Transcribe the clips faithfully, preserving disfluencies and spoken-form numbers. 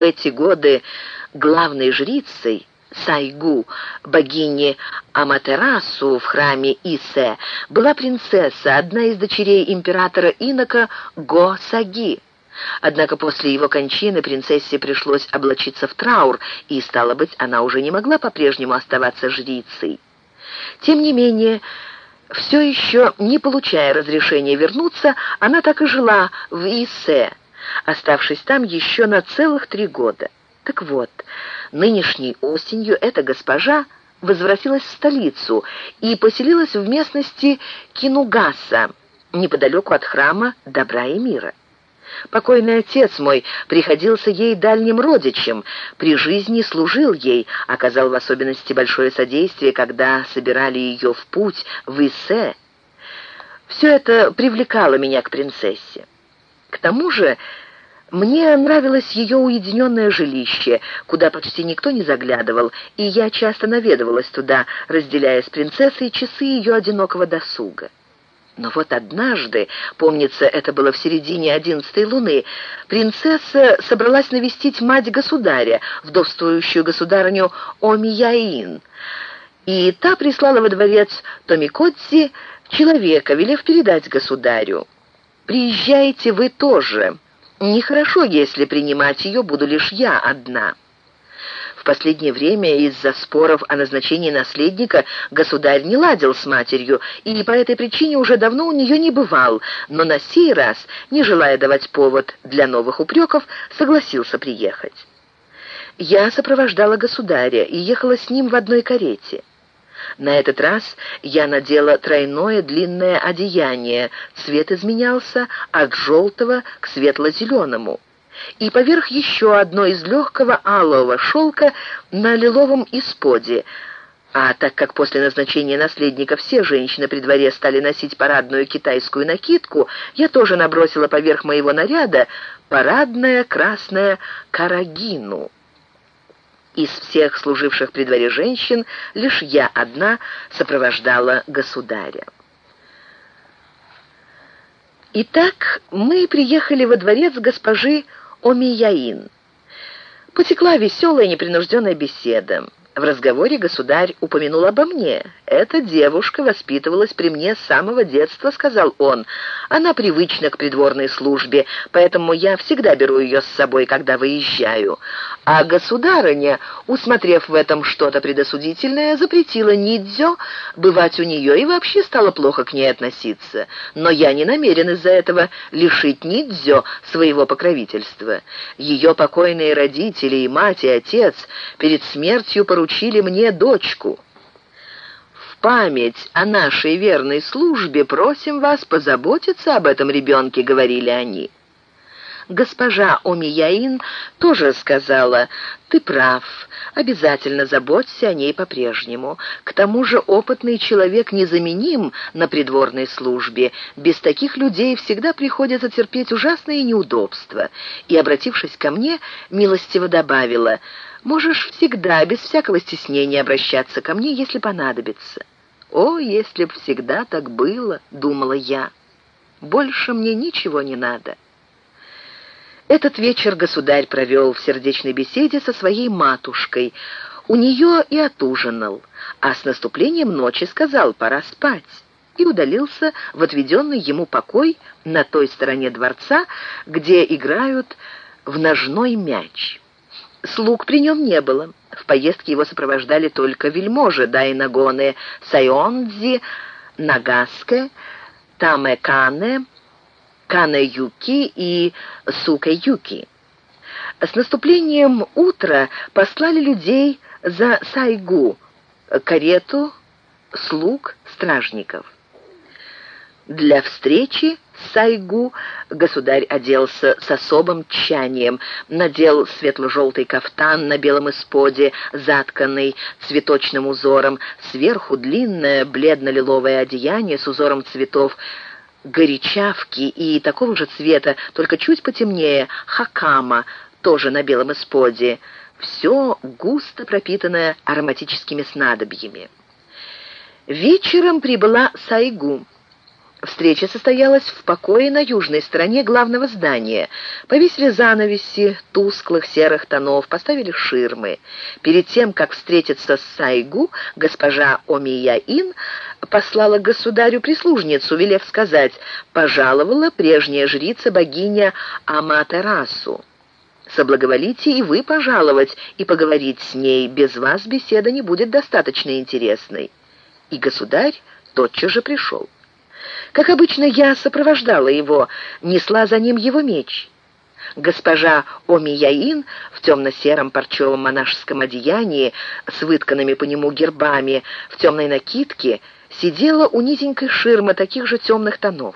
В эти годы главной жрицей Сайгу, богини Аматерасу в храме Исе, была принцесса, одна из дочерей императора инока Го-Саги. Однако после его кончины принцессе пришлось облачиться в траур, и, стало быть, она уже не могла по-прежнему оставаться жрицей. Тем не менее, все еще не получая разрешения вернуться, она так и жила в Исе, оставшись там еще на целых три года. Так вот, нынешней осенью эта госпожа возвратилась в столицу и поселилась в местности Кинугаса, неподалеку от храма Добра и Мира. Покойный отец мой приходился ей дальним родичем, при жизни служил ей, оказал в особенности большое содействие, когда собирали ее в путь в Исе. Все это привлекало меня к принцессе. К тому же мне нравилось ее уединенное жилище, куда почти никто не заглядывал, и я часто наведывалась туда, разделяя с принцессой часы ее одинокого досуга. Но вот однажды, помнится, это было в середине одиннадцатой луны, принцесса собралась навестить мать государя, вдовствующую государыню Омияин, и та прислала во дворец Томикодзи человека, велев передать государю: «Приезжайте вы тоже. Нехорошо, если принимать ее буду лишь я одна». В последнее время из-за споров о назначении наследника государь не ладил с матерью, и по этой причине уже давно у нее не бывал, но на сей раз, не желая давать повод для новых упреков, согласился приехать. Я сопровождала государя и ехала с ним в одной карете. На этот раз я надела тройное длинное одеяние, цвет изменялся от желтого к светло-зеленому, и поверх еще одно из легкого алого шелка на лиловом исподе. А так как после назначения наследника все женщины при дворе стали носить парадную китайскую накидку, я тоже набросила поверх моего наряда парадное красное карагину. Из всех служивших при дворе женщин лишь я одна сопровождала государя. Итак, мы приехали во дворец госпожи Омияин. Потекла веселая непринужденная беседа. В разговоре государь упомянул обо мне. «Эта девушка воспитывалась при мне с самого детства», — сказал он. «Она привычна к придворной службе, поэтому я всегда беру ее с собой, когда выезжаю». А государыня, усмотрев в этом что-то предосудительное, запретила Нидзё бывать у нее и вообще стала плохо к ней относиться. Но я не намерен из-за этого лишить Нидзё своего покровительства. Ее покойные родители, и мать, и отец, перед смертью поручили мне дочку. В память о нашей верной службе просим вас позаботиться об этом ребенке», — говорили они. Госпожа Омияин тоже сказала: «Ты прав, обязательно заботься о ней по-прежнему. К тому же опытный человек незаменим на придворной службе. Без таких людей всегда приходится терпеть ужасные неудобства». И, обратившись ко мне, милостиво добавила: «Можешь всегда, без всякого стеснения, обращаться ко мне, если понадобится». «О, если б всегда так было», — думала я. «Больше мне ничего не надо». Этот вечер государь провел в сердечной беседе со своей матушкой. У нее и отужинал, а с наступлением ночи сказал: «Пора спать», и удалился в отведенный ему покой на той стороне дворца, где играют в ножной мяч. Слуг при нем не было. В поездке его сопровождали только вельможи Дайнагоне Сайондзи, Нагаске, Тамекане, Канэ-юки и Сукэ-юки. С наступлением утра послали людей за Сайгу, карету, слуг, стражников. Для встречи с Сайгу государь оделся с особым тщанием, надел светло-желтый кафтан на белом исподе, затканный цветочным узором, сверху длинное бледно-лиловое одеяние с узором цветов горячавки и такого же цвета, только чуть потемнее, хакама, тоже на белом исподе, все густо пропитанное ароматическими снадобьями. Вечером прибыла Сайгу. Встреча состоялась в покое на южной стороне главного здания. Повесили занавеси тусклых серых тонов, поставили ширмы. Перед тем, как встретиться с Сайгу, госпожа Омияин послала к государю прислужницу, велев сказать: «Пожаловала прежняя жрица-богиня Аматерасу. Соблаговолите и вы пожаловать и поговорить с ней. Без вас беседа не будет достаточно интересной». И государь тотчас же пришел. Как обычно, я сопровождала его, несла за ним его меч. Госпожа Омияин в темно-сером парчевом монашеском одеянии с вытканными по нему гербами, в темной накидке, сидела у низенькой ширмы таких же темных тонов.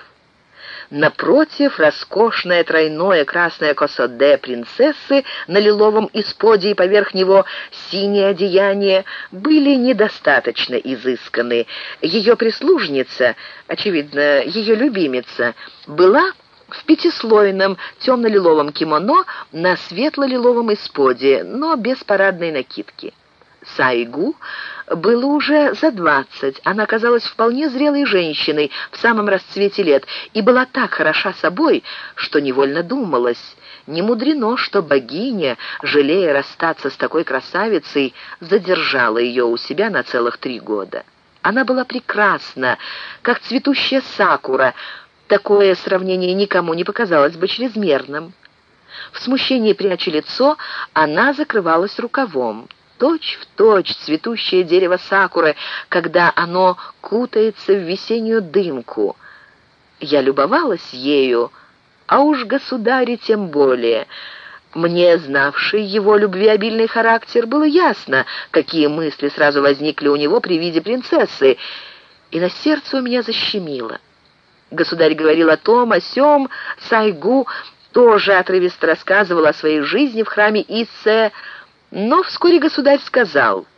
Напротив, роскошное тройное красное косоде принцессы на лиловом исподе и поверх него синее одеяние были недостаточно изысканы. Ее прислужница, очевидно, ее любимица, была в пятислойном темно-лиловом кимоно на светло-лиловом исподе, но без парадной накидки. Сайгу было уже за двадцать. Она казалась вполне зрелой женщиной в самом расцвете лет и была так хороша собой, что невольно думалось: не мудрено, что богиня, жалея расстаться с такой красавицей, задержала ее у себя на целых три года. Она была прекрасна, как цветущая сакура. Такое сравнение никому не показалось бы чрезмерным. В смущении пряча лицо, она закрывалась рукавом. Точь в точь цветущее дерево сакуры, когда оно кутается в весеннюю дымку. Я любовалась ею, а уж государе тем более. Мне, знавший его любвеобильный характер, было ясно, какие мысли сразу возникли у него при виде принцессы, и на сердце у меня защемило. Государь говорил о том, о сём, Сайгу тоже отрывисто рассказывал о своей жизни в храме Иссе. Но вскоре государь сказал: